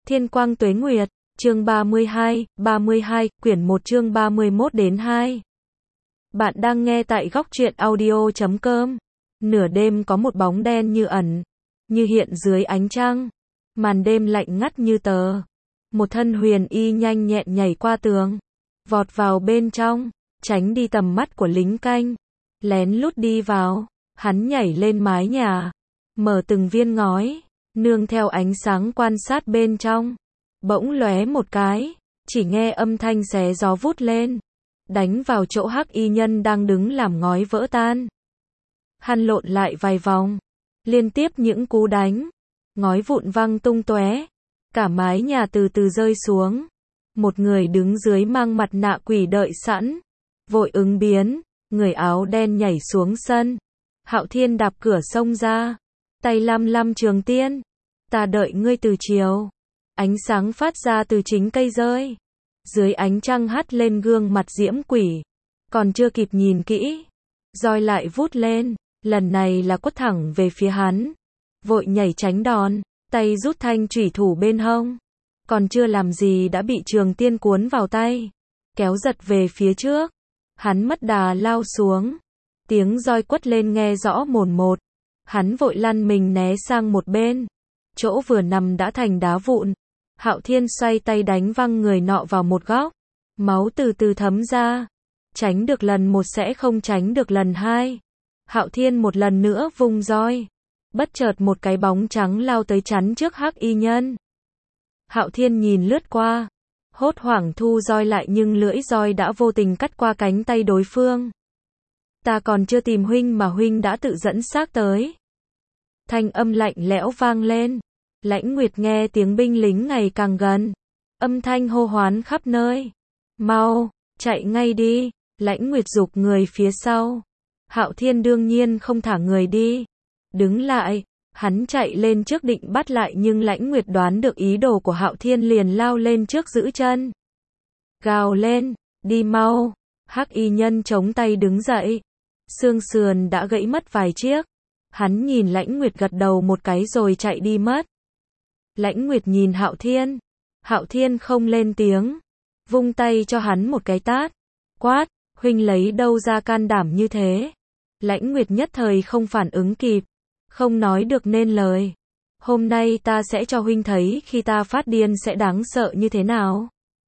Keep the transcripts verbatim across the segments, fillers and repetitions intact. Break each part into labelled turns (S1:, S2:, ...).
S1: Thiên quang tuế nguyệt, chương ba mươi hai, ba mươi hai, quyển một chương ba mươi mốt đến hai. Bạn đang nghe tại góc truyện audio chấm com. Nửa đêm có một bóng đen như ẩn, như hiện dưới ánh trăng. Màn đêm lạnh ngắt như tờ. Một thân huyền y nhanh nhẹn nhảy qua tường, vọt vào bên trong, tránh đi tầm mắt của lính canh. Lén lút đi vào, hắn nhảy lên mái nhà, mở từng viên ngói, nương theo ánh sáng quan sát bên trong. Bỗng lóe một cái, chỉ nghe âm thanh xé gió vút lên, đánh vào chỗ hắc y nhân đang đứng làm ngói vỡ tan. Hắn lộn lại vài vòng, liên tiếp những cú đánh, ngói vụn văng tung tóe, cả mái nhà từ từ rơi xuống. Một người đứng dưới mang mặt nạ quỷ đợi sẵn, vội ứng biến, người áo đen nhảy xuống sân. Hạo Thiên đạp cửa xông ra, tay lăm lăm trường tiên. Ta đợi ngươi từ chiều. Ánh sáng phát ra từ chính cây rơi, dưới ánh trăng hắt lên gương mặt diễm quỷ. Còn chưa kịp nhìn kỹ, roi lại vút lên, lần này là quất thẳng về phía hắn. Vội nhảy tránh đòn, tay rút thanh chủy thủ bên hông. Còn chưa làm gì đã bị trường tiên cuốn vào tay, kéo giật về phía trước. Hắn mất đà lao xuống, tiếng roi quất lên nghe rõ mồn một. Hắn vội lăn mình né sang một bên, chỗ vừa nằm đã thành đá vụn. Hạo Thiên xoay tay đánh văng người nọ vào một góc, máu từ từ thấm ra. Tránh được lần một sẽ không tránh được lần hai. Hạo Thiên một lần nữa vung roi, bất chợt một cái bóng trắng lao tới chắn trước hắc y nhân. Hạo Thiên nhìn lướt qua, hốt hoảng thu roi lại nhưng lưỡi roi đã vô tình cắt qua cánh tay đối phương. Ta còn chưa tìm huynh mà huynh đã tự dẫn xác tới. Thanh âm lạnh lẽo vang lên. Lãnh Nguyệt nghe tiếng binh lính ngày càng gần, âm thanh hô hoán khắp nơi. Mau, chạy ngay đi. Lãnh Nguyệt giục người phía sau. Hạo Thiên đương nhiên không thả người đi. Đứng lại, hắn chạy lên trước định bắt lại nhưng Lãnh Nguyệt đoán được ý đồ của Hạo Thiên liền lao lên trước giữ chân. Gào lên, đi mau. Hắc y nhân chống tay đứng dậy. Xương sườn đã gãy mất vài chiếc. Hắn nhìn Lãnh Nguyệt gật đầu một cái rồi chạy đi mất. Lãnh Nguyệt nhìn Hạo Thiên. Hạo Thiên không lên tiếng, vung tay cho hắn một cái tát, quát, huynh lấy đâu ra can đảm như thế? Lãnh Nguyệt nhất thời không phản ứng kịp, không nói được nên lời. Hôm nay ta sẽ cho huynh thấy khi ta phát điên sẽ đáng sợ như thế nào.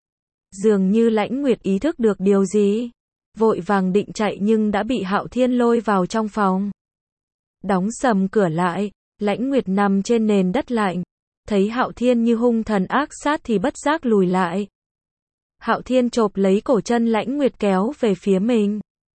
S1: Dường như Lãnh Nguyệt ý thức được điều gì, vội vàng định chạy nhưng đã bị Hạo Thiên lôi vào trong phòng. Đóng sầm cửa lại, Lãnh Nguyệt nằm trên nền đất lạnh. Thấy Hạo Thiên như hung thần ác sát thì bất giác lùi lại. Hạo Thiên chộp lấy cổ chân Lãnh Nguyệt kéo về phía mình.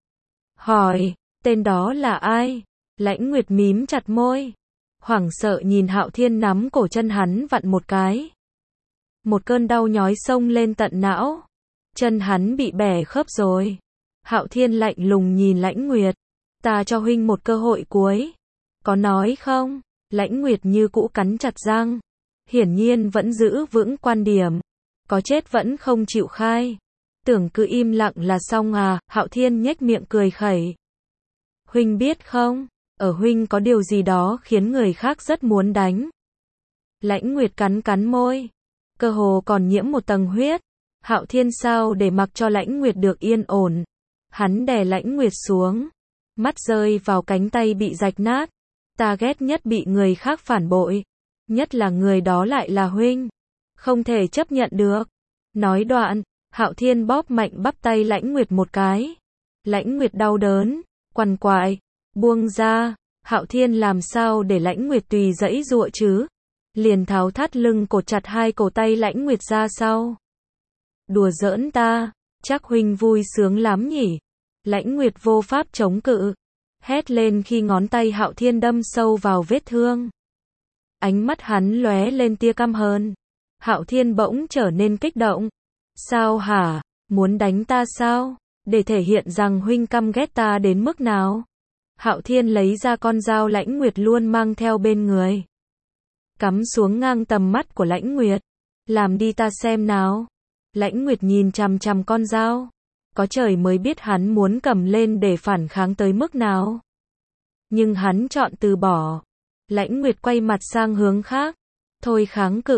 S1: Hỏi, tên đó là ai? Lãnh Nguyệt mím chặt môi, hoảng sợ nhìn Hạo Thiên nắm cổ chân hắn vặn một cái. Một cơn đau nhói xông lên tận não. Chân hắn bị bẻ khớp rồi. Hạo Thiên lạnh lùng nhìn Lãnh Nguyệt. Ta cho huynh một cơ hội cuối. Có nói không? Lãnh Nguyệt như cũ cắn chặt răng. Hiển nhiên vẫn giữ vững quan điểm. Có chết vẫn không chịu khai. Tưởng cứ im lặng là xong à? Hạo Thiên nhếch miệng cười khẩy. Huynh biết không, ở huynh có điều gì đó khiến người khác rất muốn đánh. Lãnh Nguyệt cắn cắn môi, cơ hồ còn nhiễm một tầng huyết. Hạo Thiên sao để mặc cho Lãnh Nguyệt được yên ổn. Hắn đè Lãnh Nguyệt xuống, mắt rơi vào cánh tay bị rạch nát. Ta ghét nhất bị người khác phản bội, nhất là người đó lại là huynh, không thể chấp nhận được. Nói đoạn, Hạo Thiên bóp mạnh bắp tay Lãnh Nguyệt một cái. Lãnh Nguyệt đau đớn, quằn quại, buông ra. Hạo Thiên làm sao để Lãnh Nguyệt tùy giãy giụa chứ? Liền tháo thắt lưng cột chặt hai cổ tay Lãnh Nguyệt ra sau. Đùa giỡn ta, chắc huynh vui sướng lắm nhỉ? Lãnh Nguyệt vô pháp chống cự, hét lên khi ngón tay Hạo Thiên đâm sâu vào vết thương. Ánh mắt hắn lóe lên tia căm hờn. Hạo Thiên bỗng trở nên kích động. Sao hả? Muốn đánh ta sao? Để thể hiện rằng huynh căm ghét ta đến mức nào? Hạo Thiên lấy ra con dao Lãnh Nguyệt luôn mang theo bên người, cắm xuống ngang tầm mắt của Lãnh Nguyệt. Làm đi ta xem nào. Lãnh Nguyệt nhìn chằm chằm con dao. Có trời mới biết hắn muốn cầm lên để phản kháng tới mức nào. Nhưng hắn chọn từ bỏ. Lãnh Nguyệt quay mặt sang hướng khác. Thôi kháng cự,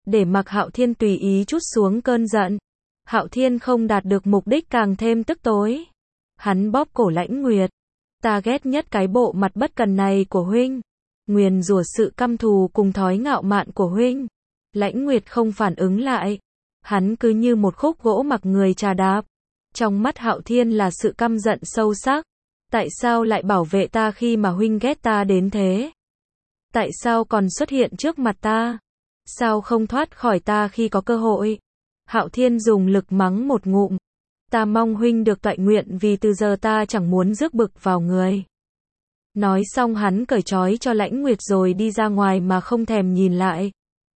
S1: để mặc Hạo Thiên tùy ý trút xuống cơn giận. Hạo Thiên không đạt được mục đích càng thêm tức tối. Hắn bóp cổ Lãnh Nguyệt. Ta ghét nhất cái bộ mặt bất cần này của huynh. Nguyền rủa sự căm thù cùng thói ngạo mạn của huynh. Lãnh Nguyệt không phản ứng lại. Hắn cứ như một khúc gỗ mặc người trà đạp. Trong mắt Hạo Thiên là sự căm giận sâu sắc. Tại sao lại bảo vệ ta khi mà huynh ghét ta đến thế? Tại sao còn xuất hiện trước mặt ta? Sao không thoát khỏi ta khi có cơ hội? Hạo Thiên dùng lực mắng một ngụm. Ta mong huynh được toại nguyện vì từ giờ ta chẳng muốn rước bực vào người. Nói xong hắn cởi trói cho Lãnh Nguyệt rồi đi ra ngoài mà không thèm nhìn lại.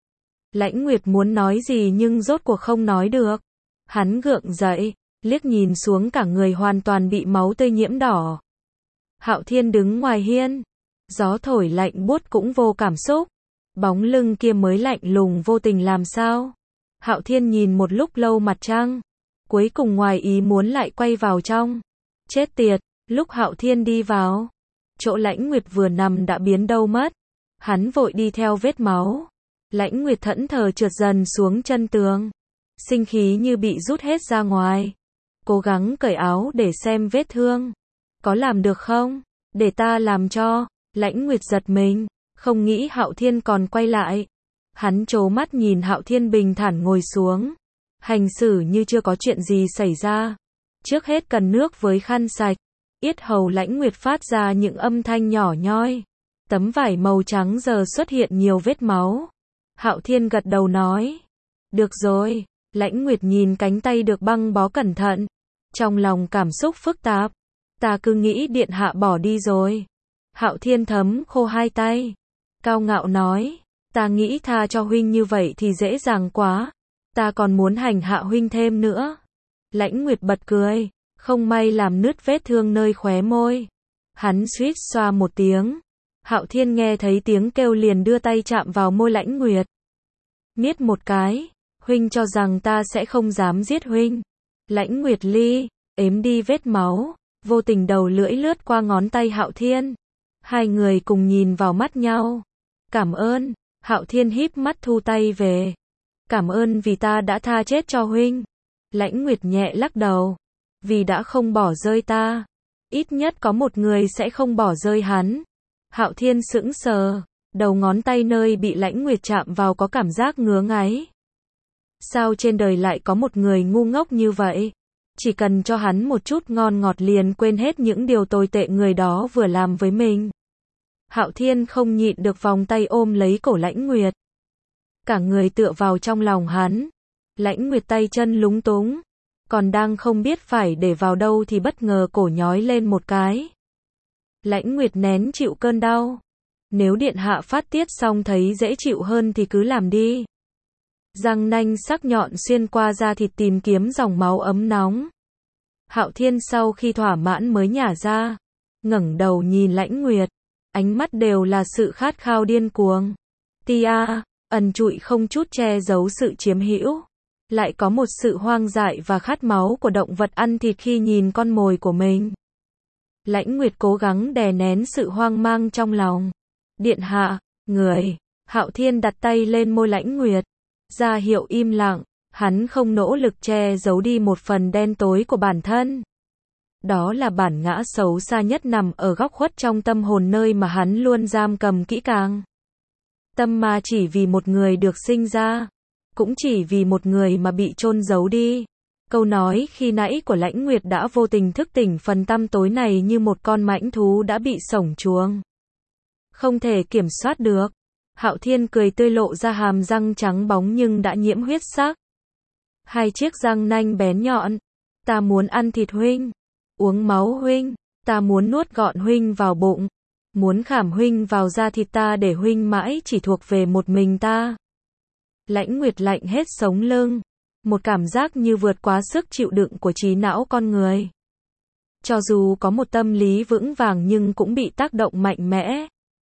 S1: Lãnh Nguyệt muốn nói gì nhưng rốt cuộc không nói được. Hắn gượng dậy, liếc nhìn xuống cả người hoàn toàn bị máu tươi nhiễm đỏ. Hạo Thiên đứng ngoài hiên. Gió thổi lạnh buốt cũng vô cảm xúc. Bóng lưng kia mới lạnh lùng vô tình làm sao? Hạo Thiên nhìn một lúc lâu mặt trăng. Cuối cùng ngoài ý muốn lại quay vào trong. Chết tiệt, lúc Hạo Thiên đi vào. Chỗ Lãnh Nguyệt vừa nằm đã biến đâu mất. Hắn vội đi theo vết máu. Lãnh Nguyệt thẫn thờ trượt dần xuống chân tường. Sinh khí như bị rút hết ra ngoài. Cố gắng cởi áo để xem vết thương. Có làm được không? Để ta làm cho. Lãnh Nguyệt giật mình. Không nghĩ Hạo Thiên còn quay lại. Hắn trố mắt nhìn Hạo Thiên bình thản ngồi xuống. Hành xử như chưa có chuyện gì xảy ra. Trước hết cần nước với khăn sạch. Yết hầu Lãnh Nguyệt phát ra những âm thanh nhỏ nhoi. Tấm vải màu trắng giờ xuất hiện nhiều vết máu. Hạo Thiên gật đầu nói. Được rồi. Lãnh Nguyệt nhìn cánh tay được băng bó cẩn thận. Trong lòng cảm xúc phức tạp. Ta cứ nghĩ điện hạ bỏ đi rồi. Hạo Thiên thấm khô hai tay. Cao ngạo nói. Ta nghĩ tha cho huynh như vậy thì dễ dàng quá. Ta còn muốn hành hạ huynh thêm nữa. Lãnh Nguyệt bật cười. Không may làm nứt vết thương nơi khóe môi. Hắn suýt xoa một tiếng. Hạo Thiên nghe thấy tiếng kêu liền đưa tay chạm vào môi Lãnh Nguyệt. Miết một cái. Huynh cho rằng ta sẽ không dám giết huynh. Lãnh Nguyệt ly, ếm đi vết máu. Vô tình đầu lưỡi lướt qua ngón tay Hạo Thiên. Hai người cùng nhìn vào mắt nhau. Cảm ơn. Hạo Thiên híp mắt thu tay về. Cảm ơn vì ta đã tha chết cho huynh. Lãnh Nguyệt nhẹ lắc đầu. Vì đã không bỏ rơi ta. Ít nhất có một người sẽ không bỏ rơi hắn. Hạo Thiên sững sờ. Đầu ngón tay nơi bị Lãnh Nguyệt chạm vào có cảm giác ngứa ngáy. Sao trên đời lại có một người ngu ngốc như vậy? Chỉ cần cho hắn một chút ngon ngọt liền quên hết những điều tồi tệ người đó vừa làm với mình. Hạo Thiên không nhịn được vòng tay ôm lấy cổ Lãnh Nguyệt. Cả người tựa vào trong lòng hắn. Lãnh Nguyệt tay chân lúng túng. Còn đang không biết phải để vào đâu thì bất ngờ cổ nhói lên một cái. Lãnh Nguyệt nén chịu cơn đau. Nếu điện hạ phát tiết xong thấy dễ chịu hơn thì cứ làm đi. Răng nanh sắc nhọn xuyên qua da thịt tìm kiếm dòng máu ấm nóng. Hạo Thiên sau khi thỏa mãn mới nhả ra. Ngẩng đầu nhìn Lãnh Nguyệt. Ánh mắt đều là sự khát khao điên cuồng. Tia, ẩn trụi không chút che giấu sự chiếm hữu. Lại có một sự hoang dại và khát máu của động vật ăn thịt khi nhìn con mồi của mình. Lãnh Nguyệt cố gắng đè nén sự hoang mang trong lòng. Điện hạ, người. Hạo Thiên đặt tay lên môi Lãnh Nguyệt. Ra hiệu im lặng. Hắn không nỗ lực che giấu đi một phần đen tối của bản thân. Đó là bản ngã xấu xa nhất nằm ở góc khuất trong tâm hồn nơi mà hắn luôn giam cầm kỹ càng. Tâm ma chỉ vì một người được sinh ra. Cũng chỉ vì một người mà bị chôn giấu đi. Câu nói khi nãy của Lãnh Nguyệt đã vô tình thức tỉnh phần tăm tối này như một con mãnh thú đã bị sổng chuồng. Không thể kiểm soát được. Hạo Thiên cười tươi lộ ra hàm răng trắng bóng nhưng đã nhiễm huyết sắc. Hai chiếc răng nanh bén nhọn. Ta muốn ăn thịt huynh. Uống máu huynh. Ta muốn nuốt gọn huynh vào bụng. Muốn khảm huynh vào da thịt ta để huynh mãi chỉ thuộc về một mình ta. Lãnh Nguyệt lạnh hết sống lưng. Một cảm giác như vượt quá sức chịu đựng của trí não con người. Cho dù có một tâm lý vững vàng nhưng cũng bị tác động mạnh mẽ.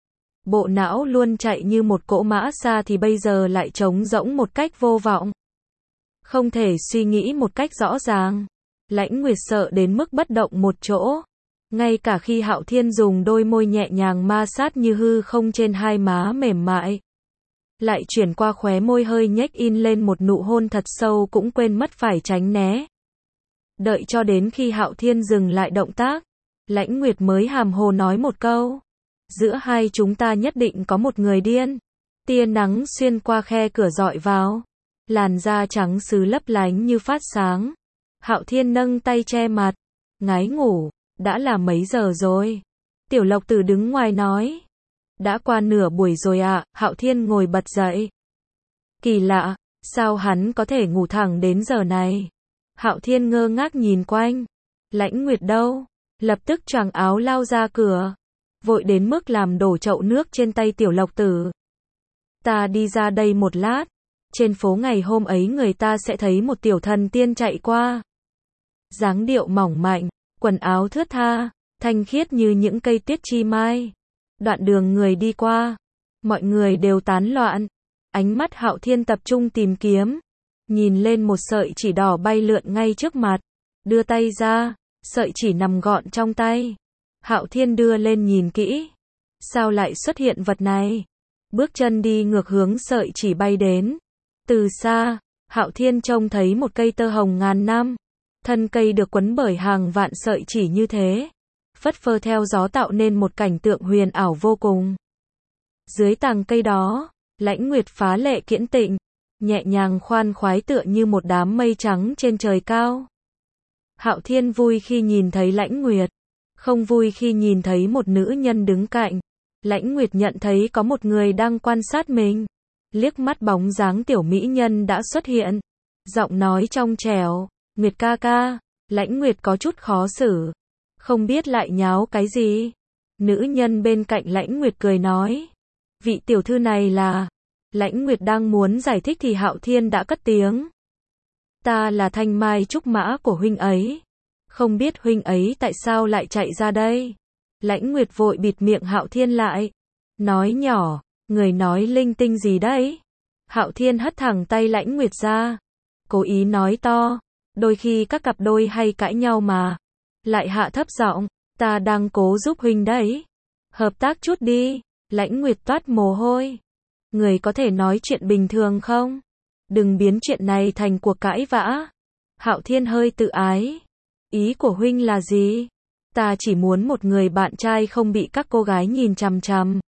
S1: Bộ não luôn chạy như một cỗ mã xa thì bây giờ lại trống rỗng một cách vô vọng. Không thể suy nghĩ một cách rõ ràng. Lãnh Nguyệt sợ đến mức bất động một chỗ. Ngay cả khi Hạo Thiên dùng đôi môi nhẹ nhàng ma sát như hư không trên hai má mềm mại. lại chuyển qua khóe môi hơi nhếch in lên một nụ hôn thật sâu cũng quên mất phải tránh né. Đợi cho đến khi Hạo Thiên dừng lại động tác, Lãnh Nguyệt mới hàm hồ nói một câu. Giữa hai chúng ta nhất định có một người điên. Tia nắng xuyên qua khe cửa dọi vào. Làn da trắng sứ lấp lánh như phát sáng. Hạo Thiên nâng tay che mặt. Ngái ngủ, đã là mấy giờ rồi? Tiểu Lộc Tử đứng ngoài nói. Đã qua nửa buổi rồi ạ, à, Hạo Thiên ngồi bật dậy. Kỳ lạ, sao hắn có thể ngủ thẳng đến giờ này? Hạo Thiên ngơ ngác nhìn quanh. Lãnh Nguyệt đâu? Lập tức choàng áo lao ra cửa. Vội đến mức làm đổ chậu nước trên tay Tiểu Lộc Tử. Ta đi ra đây một lát. Trên phố ngày hôm ấy người ta sẽ thấy một tiểu thần tiên chạy qua. Dáng điệu mỏng manh, quần áo thướt tha, thanh khiết như những cây tuyết chi mai. Đoạn đường người đi qua, mọi người đều tán loạn. Ánh mắt Hạo Thiên tập trung tìm kiếm. Nhìn lên một sợi chỉ đỏ bay lượn ngay trước mặt. Đưa tay ra, sợi chỉ nằm gọn trong tay. Hạo Thiên đưa lên nhìn kỹ. Sao lại xuất hiện vật này? Bước chân đi ngược hướng sợi chỉ bay đến. Từ xa, Hạo Thiên trông thấy một cây tơ hồng ngàn năm. Thân cây được quấn bởi hàng vạn sợi chỉ như thế. Phất phơ theo gió tạo nên một cảnh tượng huyền ảo vô cùng. Dưới tàng cây đó, Lãnh Nguyệt phá lệ kiễn tịnh, nhẹ nhàng khoan khoái tựa như một đám mây trắng trên trời cao. Hạo Thiên vui khi nhìn thấy Lãnh Nguyệt, không vui khi nhìn thấy một nữ nhân đứng cạnh. Lãnh Nguyệt nhận thấy có một người đang quan sát mình. Liếc mắt bóng dáng tiểu mỹ nhân đã xuất hiện. Giọng nói trong trẻo, Nguyệt ca ca. Lãnh Nguyệt có chút khó xử. Không biết lại nháo cái gì. Nữ nhân bên cạnh Lãnh Nguyệt cười nói. Vị tiểu thư này là... Lãnh Nguyệt đang muốn giải thích thì Hạo Thiên đã cất tiếng. Ta là thanh mai trúc mã của huynh ấy. Không biết huynh ấy tại sao lại chạy ra đây. Lãnh Nguyệt vội bịt miệng Hạo Thiên lại. Nói nhỏ, người nói linh tinh gì đấy. Hạo Thiên hất thẳng tay Lãnh Nguyệt ra. Cố ý nói to. Đôi khi các cặp đôi hay cãi nhau mà. Lại hạ thấp giọng. Ta đang cố giúp huynh đấy. Hợp tác chút đi. Lãnh Nguyệt toát mồ hôi. Người có thể nói chuyện bình thường không? Đừng biến chuyện này thành cuộc cãi vã. Hạo Thiên hơi tự ái. Ý của huynh là gì? Ta chỉ muốn một người bạn trai không bị các cô gái nhìn chằm chằm.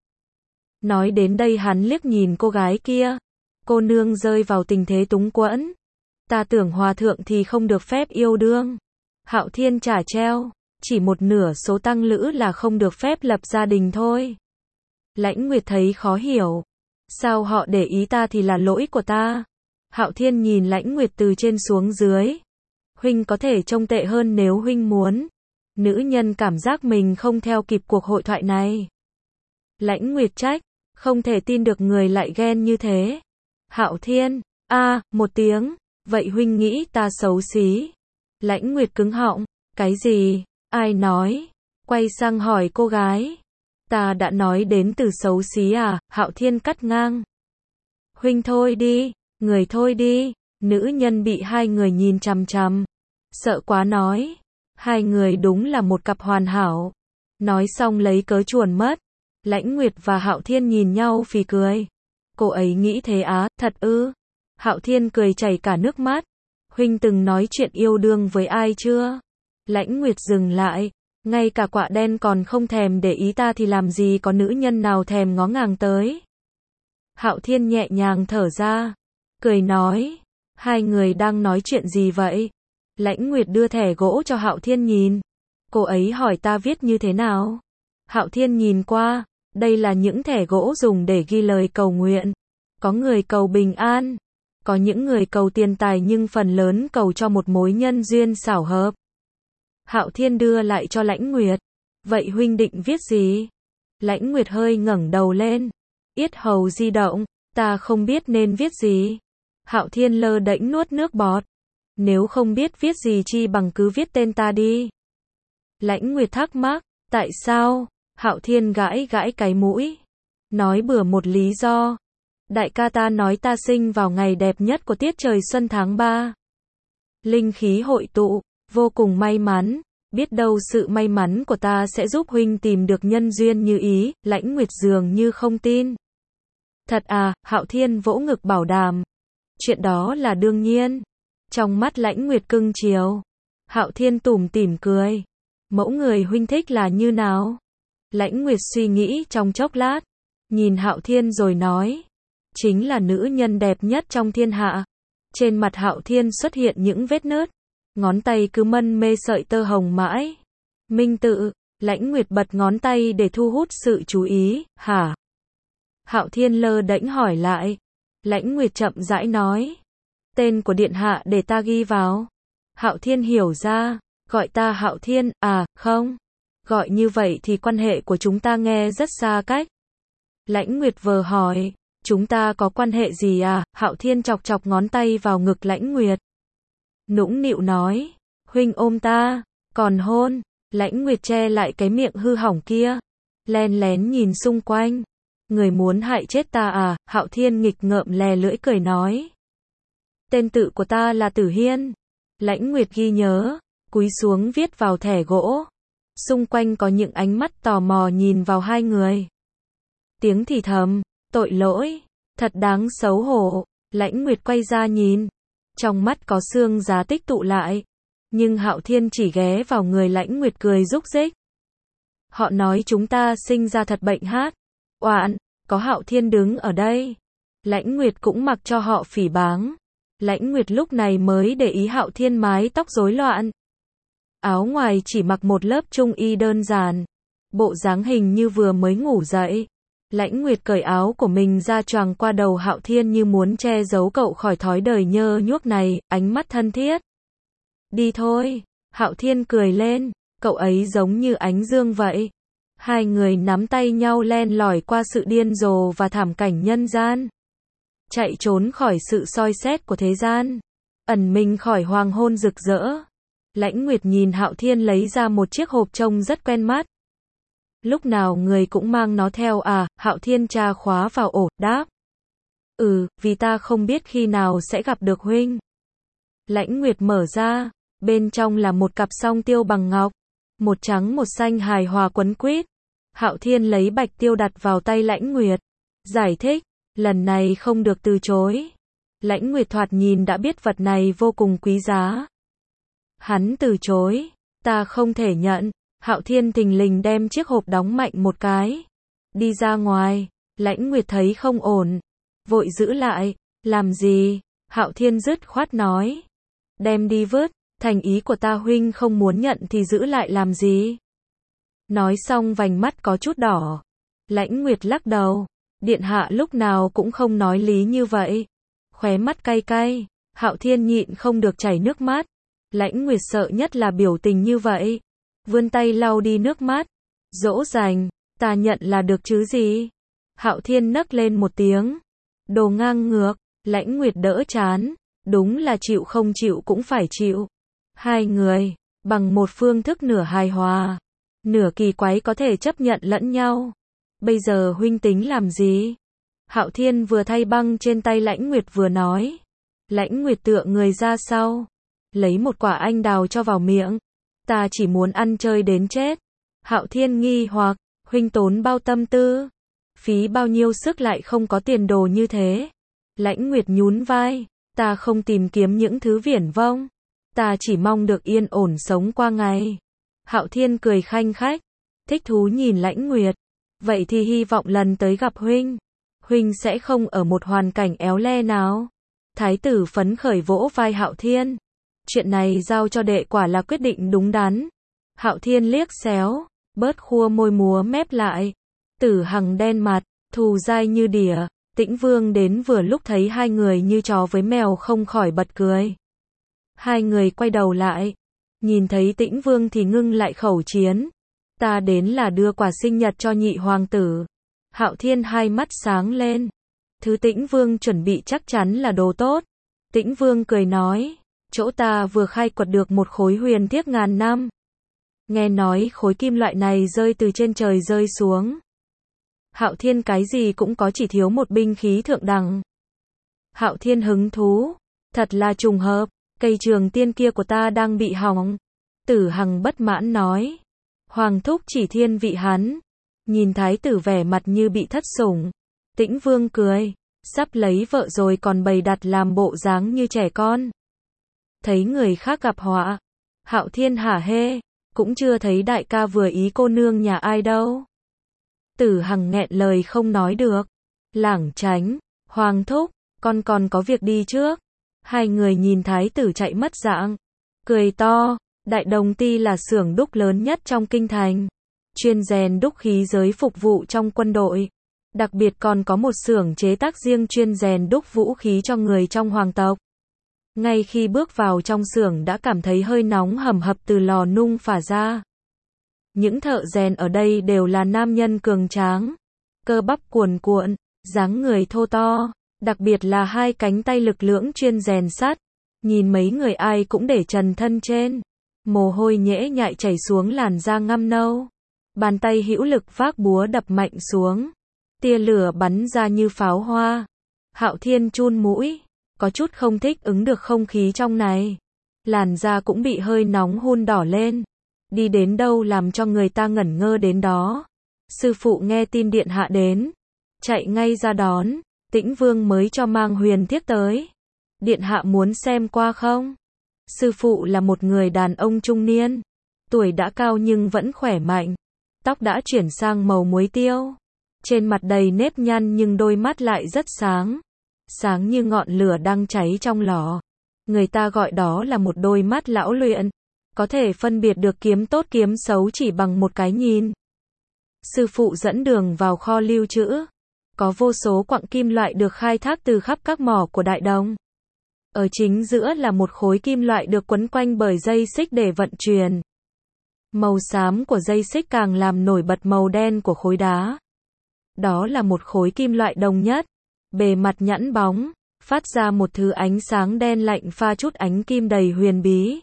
S1: Nói đến đây hắn liếc nhìn cô gái kia. Cô nương rơi vào tình thế túng quẫn. Ta tưởng hòa thượng thì không được phép yêu đương. Hạo Thiên trả treo. Chỉ một nửa số tăng lữ là không được phép lập gia đình thôi. Lãnh Nguyệt thấy khó hiểu. Sao họ để ý ta thì là lỗi của ta. Hạo Thiên nhìn Lãnh Nguyệt từ trên xuống dưới. Huynh có thể trông tệ hơn nếu huynh muốn. Nữ nhân cảm giác mình không theo kịp cuộc hội thoại này. Lãnh Nguyệt trách. Không thể tin được người lại ghen như thế. Hạo Thiên. A, à, một tiếng. Vậy huynh nghĩ ta xấu xí. Lãnh Nguyệt cứng họng. Cái gì? Ai nói? Quay sang hỏi cô gái. Ta đã nói đến từ xấu xí à? Hạo Thiên cắt ngang. Huynh thôi đi. Người thôi đi. Nữ nhân bị hai người nhìn chằm chằm. Sợ quá nói. Hai người đúng là một cặp hoàn hảo. Nói xong lấy cớ chuồn mất. Lãnh Nguyệt và Hạo Thiên nhìn nhau phì cười. Cô ấy nghĩ thế á, thật ư? Hạo Thiên cười chảy cả nước mắt. Huynh từng nói chuyện yêu đương với ai chưa? Lãnh Nguyệt dừng lại. Ngay cả quạ đen còn không thèm để ý ta thì làm gì có nữ nhân nào thèm ngó ngàng tới. Hạo Thiên nhẹ nhàng thở ra. Cười nói. Hai người đang nói chuyện gì vậy? Lãnh Nguyệt đưa thẻ gỗ cho Hạo Thiên nhìn. Cô ấy hỏi ta viết như thế nào? Hạo Thiên nhìn qua. Đây là những thẻ gỗ dùng để ghi lời cầu nguyện. Có người cầu bình an. Có những người cầu tiền tài nhưng phần lớn cầu cho một mối nhân duyên xảo hợp. Hạo Thiên đưa lại cho Lãnh Nguyệt. Vậy huynh định viết gì? Lãnh Nguyệt hơi ngẩng đầu lên. Yết hầu di động. Ta không biết nên viết gì. Hạo Thiên lơ đễnh nuốt nước bọt. Nếu không biết viết gì chi bằng cứ viết tên ta đi. Lãnh Nguyệt thắc mắc. Tại sao? Hạo Thiên gãi gãi cái mũi. Nói bừa một lý do. Đại ca ta nói ta sinh vào ngày đẹp nhất của tiết trời xuân tháng ba. Linh khí hội tụ. Vô cùng may mắn. Biết đâu sự may mắn của ta sẽ giúp huynh tìm được nhân duyên như ý. Lãnh Nguyệt dường như không tin. Thật à, Hạo Thiên vỗ ngực bảo đảm. Chuyện đó là đương nhiên. Trong mắt Lãnh Nguyệt cưng chiều. Hạo Thiên tủm tỉm cười. Mẫu người huynh thích là như nào? Lãnh Nguyệt suy nghĩ trong chốc lát. Nhìn Hạo Thiên rồi nói. Chính là nữ nhân đẹp nhất trong thiên hạ. Trên mặt Hạo Thiên xuất hiện những vết nứt. Ngón tay cứ mân mê sợi tơ hồng mãi. Minh tự. Lãnh Nguyệt bật ngón tay để thu hút sự chú ý. Hả? Hạo Thiên lơ đễnh hỏi lại. Lãnh Nguyệt chậm rãi nói. Tên của điện hạ để ta ghi vào. Hạo Thiên hiểu ra. Gọi ta Hạo Thiên, à, không. Gọi như vậy thì quan hệ của chúng ta nghe rất xa cách. Lãnh Nguyệt vờ hỏi. Chúng ta có quan hệ gì à? Hạo Thiên chọc chọc ngón tay vào ngực Lãnh Nguyệt. Nũng nịu nói. Huynh ôm ta. Còn hôn. Lãnh Nguyệt che lại cái miệng hư hỏng kia. Len lén nhìn xung quanh. Người muốn hại chết ta à? Hạo Thiên nghịch ngợm lè lưỡi cười nói. Tên tự của ta là Tử Hiên. Lãnh Nguyệt ghi nhớ. Cúi xuống viết vào thẻ gỗ. Xung quanh có những ánh mắt tò mò nhìn vào hai người. Tiếng thì thầm. Tội lỗi. Thật đáng xấu hổ. Lãnh Nguyệt quay ra nhìn. Trong mắt có xương giá tích tụ lại. Nhưng Hạo Thiên chỉ ghé vào người Lãnh Nguyệt cười rúc rích. Họ nói chúng ta sinh ra thật bệnh hát. Oạn, có Hạo Thiên đứng ở đây. Lãnh Nguyệt cũng mặc cho họ phỉ báng. Lãnh Nguyệt lúc này mới để ý Hạo Thiên mái tóc rối loạn. Áo ngoài chỉ mặc một lớp trung y đơn giản. Bộ dáng hình như vừa mới ngủ dậy. Lãnh Nguyệt cởi áo của mình ra choàng qua đầu Hạo Thiên như muốn che giấu cậu khỏi thói đời nhơ nhuốc này, ánh mắt thân thiết. Đi thôi. Hạo Thiên cười lên. Cậu ấy giống như ánh dương vậy. Hai người nắm tay nhau len lỏi qua sự điên rồ và thảm cảnh nhân gian. Chạy trốn khỏi sự soi xét của thế gian. Ẩn mình khỏi hoàng hôn rực rỡ. Lãnh Nguyệt nhìn Hạo Thiên lấy ra một chiếc hộp trông rất quen mắt. Lúc nào người cũng mang nó theo à? Hạo Thiên tra khóa vào ổ, đáp. Ừ, vì ta không biết khi nào sẽ gặp được huynh. Lãnh Nguyệt mở ra. Bên trong là một cặp song tiêu bằng ngọc. Một trắng một xanh hài hòa quấn quýt. Hạo Thiên lấy bạch tiêu đặt vào tay Lãnh Nguyệt. Giải thích. Lần này không được từ chối. Lãnh Nguyệt thoạt nhìn đã biết vật này vô cùng quý giá. Hắn từ chối. Ta không thể nhận. Hạo Thiên thình lình đem chiếc hộp đóng mạnh một cái. Đi ra ngoài. Lãnh Nguyệt thấy không ổn. Vội giữ lại. Làm gì? Hạo Thiên dứt khoát nói. Đem đi vứt. Thành ý của ta huynh không muốn nhận thì giữ lại làm gì? Nói xong vành mắt có chút đỏ. Lãnh Nguyệt lắc đầu. Điện hạ lúc nào cũng không nói lý như vậy. Khóe mắt cay cay. Hạo Thiên nhịn không được chảy nước mắt. Lãnh Nguyệt sợ nhất là biểu tình như vậy. Vươn tay lau đi nước mắt. Dỗ dành. Ta nhận là được chứ gì? Hạo Thiên nấc lên một tiếng. Đồ ngang ngược. Lãnh Nguyệt đỡ chán. Đúng là chịu không chịu cũng phải chịu. Hai người, bằng một phương thức nửa hài hòa, nửa kỳ quái có thể chấp nhận lẫn nhau. Bây giờ huynh tính làm gì? Hạo Thiên vừa thay băng trên tay Lãnh Nguyệt vừa nói. Lãnh Nguyệt tựa người ra sau, lấy một quả anh đào cho vào miệng. Ta chỉ muốn ăn chơi đến chết. Hạo Thiên nghi hoặc, huynh tốn bao tâm tư, phí bao nhiêu sức lại không có tiền đồ như thế. Lãnh Nguyệt nhún vai, ta không tìm kiếm những thứ viển vông. Ta chỉ mong được yên ổn sống qua ngày. Hạo Thiên cười khanh khách, thích thú nhìn Lãnh Nguyệt. Vậy thì hy vọng lần tới gặp huynh, huynh sẽ không ở một hoàn cảnh éo le nào. Thái tử phấn khởi vỗ vai Hạo Thiên. Chuyện này giao cho đệ quả là quyết định đúng đắn. Hạo Thiên liếc xéo, bớt khua môi múa mép lại. Tử Hằng đen mặt, thù dai như đỉa. Tĩnh Vương đến vừa lúc thấy hai người như chó với mèo không khỏi bật cười. Hai người quay đầu lại. Nhìn thấy Tĩnh Vương thì ngưng lại khẩu chiến. Ta đến là đưa quà sinh nhật cho nhị hoàng tử. Hạo Thiên hai mắt sáng lên. Thứ Tĩnh Vương chuẩn bị chắc chắn là đồ tốt. Tĩnh Vương cười nói. Chỗ ta vừa khai quật được một khối huyền thiếc ngàn năm. Nghe nói khối kim loại này rơi từ trên trời rơi xuống. Hạo Thiên cái gì cũng có chỉ thiếu một binh khí thượng đẳng. Hạo Thiên hứng thú. Thật là trùng hợp. Cây trường tiên kia của ta đang bị hỏng. Tử Hằng bất mãn nói. Hoàng thúc chỉ thiên vị hắn. Nhìn thái tử vẻ mặt như bị thất sủng. Tĩnh Vương cười, sắp lấy vợ rồi còn bày đặt làm bộ dáng như trẻ con. Thấy người khác gặp họa, Hạo Thiên hả hê, cũng chưa thấy đại ca vừa ý cô nương nhà ai đâu. Tử Hằng nghẹn lời không nói được. Lảng tránh, Hoàng thúc, con còn có việc đi trước. Hai người nhìn thái tử chạy mất dạng, cười to. Đại Đồng Ty là xưởng đúc lớn nhất trong kinh thành, chuyên rèn đúc khí giới phục vụ trong quân đội. Đặc biệt còn có một xưởng chế tác riêng chuyên rèn đúc vũ khí cho người trong hoàng tộc. Ngay khi bước vào trong xưởng đã cảm thấy hơi nóng hầm hập từ lò nung phả ra. Những thợ rèn ở đây đều là nam nhân cường tráng, cơ bắp cuồn cuộn, dáng người thô to, đặc biệt là hai cánh tay lực lưỡng chuyên rèn sắt. Nhìn mấy người ai cũng để trần thân trên, mồ hôi nhễ nhại chảy xuống làn da ngăm nâu. Bàn tay hữu lực vác búa đập mạnh xuống, tia lửa bắn ra như pháo hoa. Hạo Thiên chun mũi, có chút không thích ứng được không khí trong này. Làn da cũng bị hơi nóng hun đỏ lên. Đi đến đâu làm cho người ta ngẩn ngơ đến đó. Sư phụ nghe tin điện hạ đến, chạy ngay ra đón. Tĩnh Vương mới cho mang huyền thiếp tới. Điện hạ muốn xem qua không? Sư phụ là một người đàn ông trung niên, tuổi đã cao nhưng vẫn khỏe mạnh. Tóc đã chuyển sang màu muối tiêu, trên mặt đầy nếp nhăn nhưng đôi mắt lại rất sáng, sáng như ngọn lửa đang cháy trong lò. Người ta gọi đó là một đôi mắt lão luyện, có thể phân biệt được kiếm tốt kiếm xấu chỉ bằng một cái nhìn. Sư phụ dẫn đường vào kho lưu trữ, có vô số quặng kim loại được khai thác từ khắp các mỏ của Đại Đồng. Ở chính giữa là một khối kim loại được quấn quanh bởi dây xích để vận chuyển. Màu xám của dây xích càng làm nổi bật màu đen của khối đá. Đó là một khối kim loại đồng nhất, bề mặt nhẵn bóng, phát ra một thứ ánh sáng đen lạnh pha chút ánh kim đầy huyền bí.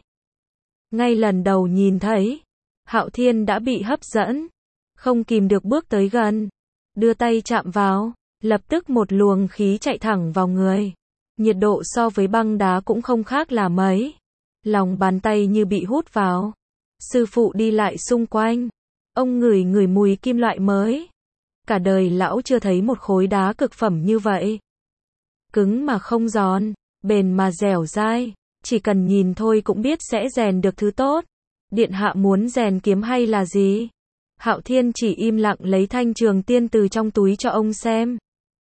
S1: Ngay lần đầu nhìn thấy, Hạo Thiên đã bị hấp dẫn, không kìm được bước tới gần, đưa tay chạm vào, lập tức một luồng khí chạy thẳng vào người. Nhiệt độ so với băng đá cũng không khác là mấy. Lòng bàn tay như bị hút vào. Sư phụ đi lại xung quanh. Ông ngửi ngửi mùi kim loại mới. Cả đời lão chưa thấy một khối đá cực phẩm như vậy. Cứng mà không giòn, bền mà dẻo dai. Chỉ cần nhìn thôi cũng biết sẽ rèn được thứ tốt. Điện hạ muốn rèn kiếm hay là gì? Hạo Thiên chỉ im lặng lấy thanh trường tiên từ trong túi cho ông xem.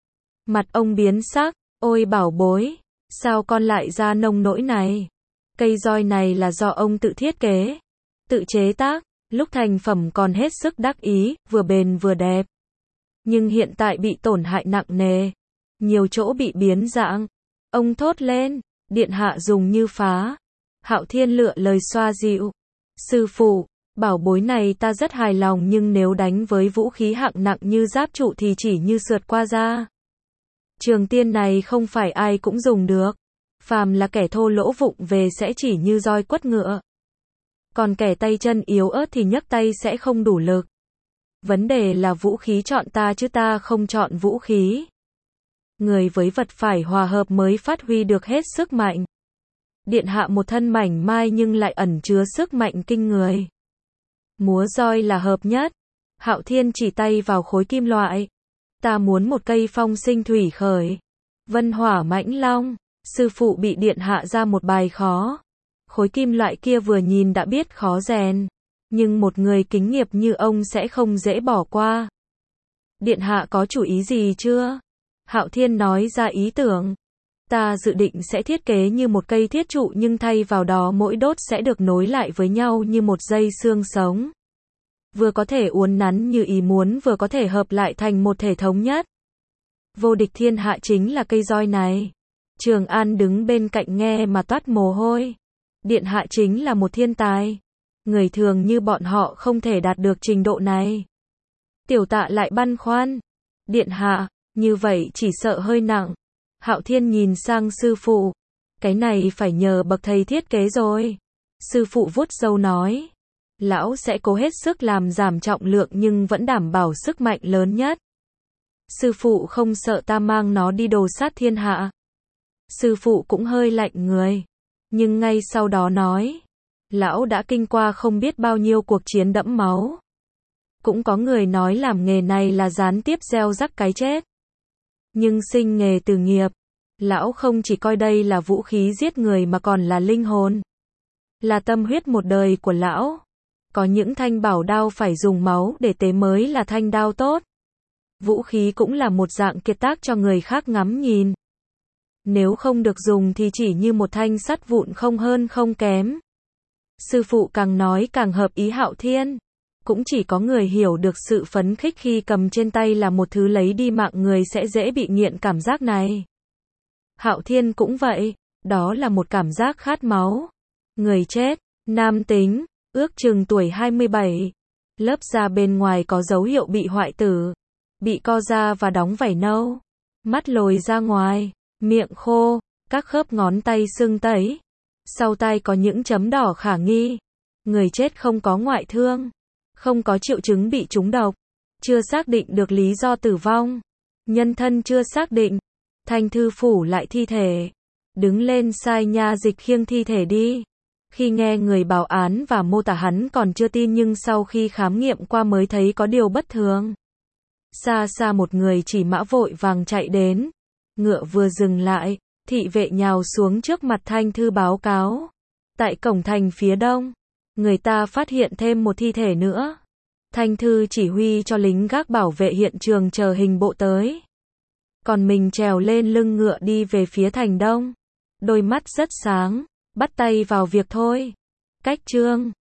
S1: Mặt ông biến sắc. Ôi bảo bối, sao con lại ra nông nỗi này? Cây roi này là do ông tự thiết kế, tự chế tác, lúc thành phẩm còn hết sức đắc ý, vừa bền vừa đẹp. Nhưng hiện tại bị tổn hại nặng nề, nhiều chỗ bị biến dạng. Ông thốt lên, điện hạ dùng như phá. Hạo Thiên lựa lời xoa dịu. Sư phụ, bảo bối này ta rất hài lòng nhưng nếu đánh với vũ khí hạng nặng như giáp trụ thì chỉ như sượt qua da. Trường tiên này không phải ai cũng dùng được. Phàm là kẻ thô lỗ vụng về sẽ chỉ như roi quất ngựa. Còn kẻ tay chân yếu ớt thì nhấc tay sẽ không đủ lực. Vấn đề là vũ khí chọn ta chứ ta không chọn vũ khí. Người với vật phải hòa hợp mới phát huy được hết sức mạnh. Điện hạ một thân mảnh mai nhưng lại ẩn chứa sức mạnh kinh người. Múa roi là hợp nhất. Hạo Thiên chỉ tay vào khối kim loại. Ta muốn một cây phong sinh thủy khởi, vân hỏa mãnh long. Sư phụ bị điện hạ ra một bài khó. Khối kim loại kia vừa nhìn đã biết khó rèn, nhưng một người kính nghiệp như ông sẽ không dễ bỏ qua. Điện hạ có chủ ý gì chưa? Hạo Thiên nói ra ý tưởng. Ta dự định sẽ thiết kế như một cây thiết trụ nhưng thay vào đó mỗi đốt sẽ được nối lại với nhau như một dây xương sống. Vừa có thể uốn nắn như ý muốn vừa có thể hợp lại thành một thể thống nhất. Vô địch thiên hạ chính là cây roi này. Trường An đứng bên cạnh nghe mà toát mồ hôi. Điện hạ chính là một thiên tài. Người thường như bọn họ không thể đạt được trình độ này. Tiểu Tạ lại băn khoăn. Điện hạ, như vậy chỉ sợ hơi nặng. Hạo Thiên nhìn sang sư phụ. Cái này phải nhờ bậc thầy thiết kế rồi. Sư phụ vuốt râu nói. Lão sẽ cố hết sức làm giảm trọng lượng nhưng vẫn đảm bảo sức mạnh lớn nhất. Sư phụ không sợ ta mang nó đi đồ sát thiên hạ. Sư phụ cũng hơi lạnh người. Nhưng ngay sau đó nói. Lão đã kinh qua không biết bao nhiêu cuộc chiến đẫm máu. Cũng có người nói làm nghề này là gián tiếp gieo rắc cái chết. Nhưng sinh nghề từ nghiệp, lão không chỉ coi đây là vũ khí giết người mà còn là linh hồn, là tâm huyết một đời của lão. Có những thanh bảo đao phải dùng máu để tế mới là thanh đao tốt. Vũ khí cũng là một dạng kiệt tác cho người khác ngắm nhìn. Nếu không được dùng thì chỉ như một thanh sắt vụn không hơn không kém. Sư phụ càng nói càng hợp ý Hạo Thiên. Cũng chỉ có người hiểu được sự phấn khích khi cầm trên tay là một thứ lấy đi mạng người sẽ dễ bị nghiện cảm giác này. Hạo Thiên cũng vậy, đó là một cảm giác khát máu. Người chết, nam tính, ước chừng tuổi hai mươi bảy. Lớp da bên ngoài có dấu hiệu bị hoại tử, bị co ra và đóng vảy nâu. Mắt lồi ra ngoài, miệng khô, các khớp ngón tay sưng tấy. Sau tai có những chấm đỏ khả nghi. Người chết không có ngoại thương, không có triệu chứng bị trúng độc, chưa xác định được lý do tử vong, nhân thân chưa xác định. Thanh Thư phủ lại thi thể, đứng lên sai nha dịch khiêng thi thể đi. Khi nghe người báo án và mô tả hắn còn chưa tin, nhưng sau khi khám nghiệm qua mới thấy có điều bất thường. Xa xa một người chỉ mã vội vàng chạy đến. Ngựa vừa dừng lại, thị vệ nhào xuống trước mặt Thanh Thư báo cáo. Tại cổng thành phía đông, người ta phát hiện thêm một thi thể nữa. Thanh Thư chỉ huy cho lính gác bảo vệ hiện trường chờ hình bộ tới. Còn mình trèo lên lưng ngựa đi về phía thành đông. Đôi mắt rất sáng, bắt tay vào việc thôi. Cách chương